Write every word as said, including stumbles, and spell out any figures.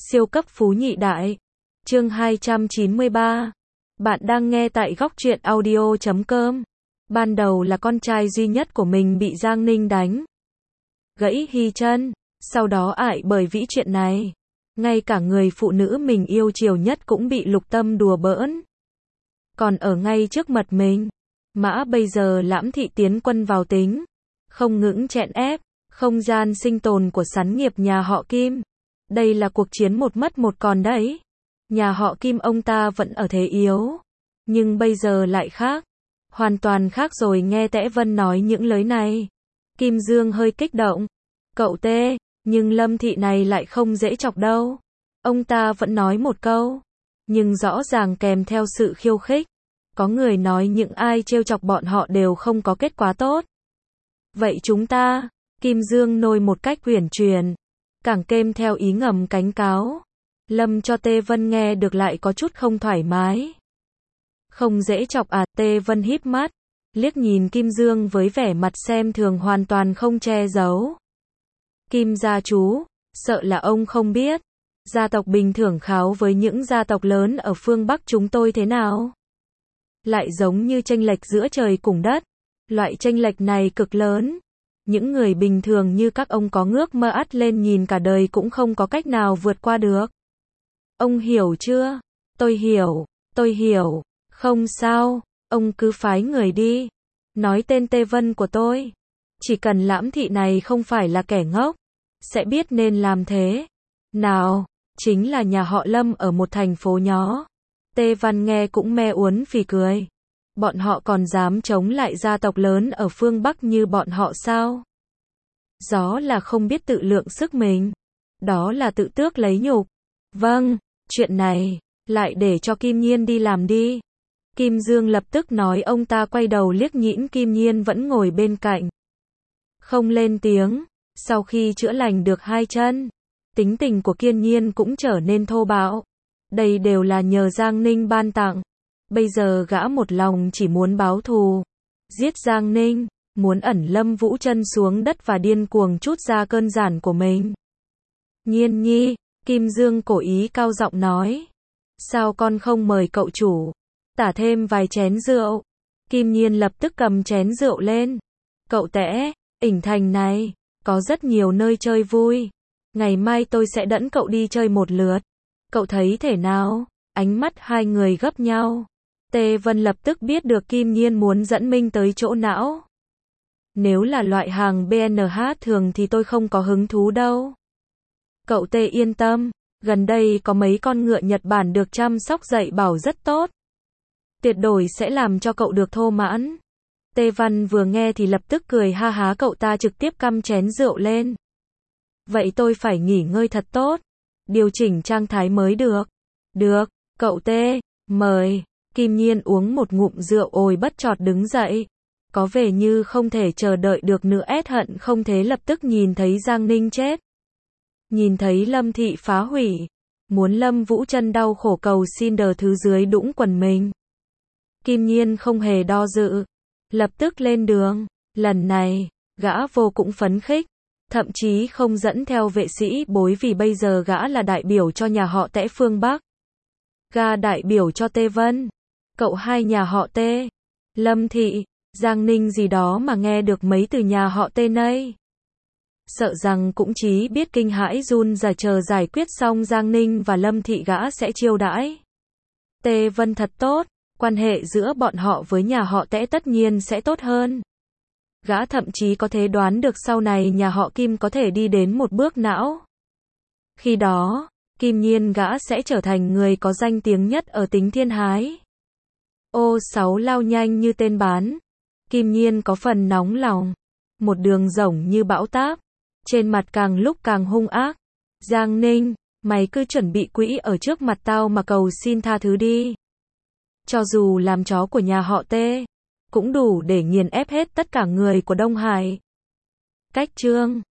Siêu cấp phú nhị đại. Chương hai trăm chín mươi ba. Bạn đang nghe tại góc truyện audio chấm com. Ban đầu là con trai duy nhất của mình bị Giang Ninh đánh gãy hy chân, sau đó ại bởi vĩ chuyện này. Ngay cả người phụ nữ mình yêu chiều nhất cũng bị Lục Tâm đùa bỡn. Còn ở ngay trước mặt mình, Mã bây giờ lãm thị tiến quân vào tính, không ngững chèn ép không gian sinh tồn của sắn nghiệp nhà họ Kim. Đây là cuộc chiến một mất một còn đấy. Nhà họ Kim ông ta vẫn ở thế yếu, nhưng bây giờ lại khác, hoàn toàn khác rồi. Nghe Tẽ Vân nói những lời này, Kim Dương hơi kích động. Cậu tê, nhưng Lâm thị này lại không dễ chọc đâu. Ông ta vẫn nói một câu, nhưng rõ ràng kèm theo sự khiêu khích. Có người nói những ai trêu chọc bọn họ đều không có kết quả tốt. Vậy chúng ta, Kim Dương nôi một cách uyển chuyển, càng kèm theo ý ngầm cảnh cáo. Lâm cho Tê Vân nghe được lại có chút không thoải mái. Không dễ chọc à? Tê Vân híp mắt, liếc nhìn Kim Dương với vẻ mặt xem thường hoàn toàn không che giấu. Kim gia chú, sợ là ông không biết, gia tộc bình thường kháo với những gia tộc lớn ở phương Bắc chúng tôi thế nào? Lại giống như chênh lệch giữa trời cùng đất. Loại chênh lệch này cực lớn. Những người bình thường như các ông có ngước mơ ắt lên nhìn cả đời cũng không có cách nào vượt qua được. Ông hiểu chưa? Tôi hiểu, tôi hiểu. Không sao, ông cứ phái người đi. Nói tên Tê Vân của tôi. Chỉ cần lãm thị này không phải là kẻ ngốc, sẽ biết nên làm thế nào. Chính là nhà họ Lâm ở một thành phố nhỏ. Tê Văn nghe cũng me uốn phì cười. Bọn họ còn dám chống lại gia tộc lớn ở phương Bắc như bọn họ sao? Đó là không biết tự lượng sức mình. Đó là tự tước lấy nhục. Vâng, chuyện này, lại để cho Kim Nhiên đi làm đi. Kim Dương lập tức nói. Ông ta quay đầu liếc nhĩn Kim Nhiên vẫn ngồi bên cạnh, không lên tiếng. Sau khi chữa lành được hai chân, tính tình của Kiên Nhiên cũng trở nên thô bạo. Đây đều là nhờ Giang Ninh ban tặng. Bây giờ gã một lòng chỉ muốn báo thù, giết Giang Ninh, muốn ẩn Lâm Vũ Chân xuống đất và điên cuồng trút ra cơn giản của mình. Nhiên nhi, Kim Dương cố ý cao giọng nói. Sao con không mời cậu chủ tả thêm vài chén rượu? Kim Nhiên lập tức cầm chén rượu lên. Cậu Tẽ, Ỉnh Thành này, có rất nhiều nơi chơi vui. Ngày mai tôi sẽ dẫn cậu đi chơi một lượt. Cậu thấy thế nào? Ánh mắt hai người gấp nhau. Tê Vân lập tức biết được Kim Nhiên muốn dẫn Minh tới chỗ não. Nếu là loại hàng bê en hát thường thì tôi không có hứng thú đâu. Cậu Tê yên tâm, gần đây có mấy con ngựa Nhật Bản được chăm sóc dạy bảo rất tốt. Tuyệt đối sẽ làm cho cậu được thô mãn. Tê Văn vừa nghe thì lập tức cười ha há. Cậu ta trực tiếp căm chén rượu lên. Vậy tôi phải nghỉ ngơi thật tốt, điều chỉnh trạng thái mới được. Được, cậu Tê, mời. Kim Nhiên uống một ngụm rượu ôi bất chợt đứng dậy. Có vẻ như không thể chờ đợi được nữa, ét hận không thế lập tức nhìn thấy Giang Ninh chết. Nhìn thấy Lâm thị phá hủy. Muốn Lâm Vũ Chân đau khổ cầu xin đờ thứ dưới đũng quần mình. Kim Nhiên không hề do dự, lập tức lên đường. Lần này, gã vô cùng phấn khích. Thậm chí không dẫn theo vệ sĩ bối vì bây giờ gã là đại biểu cho nhà họ Tẽ phương Bắc. Gã đại biểu cho Tê Vân. Cậu hai nhà họ Tê, Lâm thị, Giang Ninh gì đó mà nghe được mấy từ nhà họ Tê này. Sợ rằng cũng chỉ biết kinh hãi run rẩy chờ giải quyết xong Giang Ninh và Lâm thị gã sẽ chiêu đãi. Tê Vân thật tốt, quan hệ giữa bọn họ với nhà họ Tẽ tất nhiên sẽ tốt hơn. Gã thậm chí có thể đoán được sau này nhà họ Kim có thể đi đến một bước não. Khi đó, Kim Nhiên gã sẽ trở thành người có danh tiếng nhất ở Tính Thiên Hái. Ô sáu lao nhanh như tên bán. Kim Nhiên có phần nóng lòng. Một đường rổng như bão táp. Trên mặt càng lúc càng hung ác. Giang Ninh, mày cứ chuẩn bị quỹ ở trước mặt tao mà cầu xin tha thứ đi. Cho dù làm chó của nhà họ Tê, cũng đủ để nghiền ép hết tất cả người của Đông Hải. Cách chương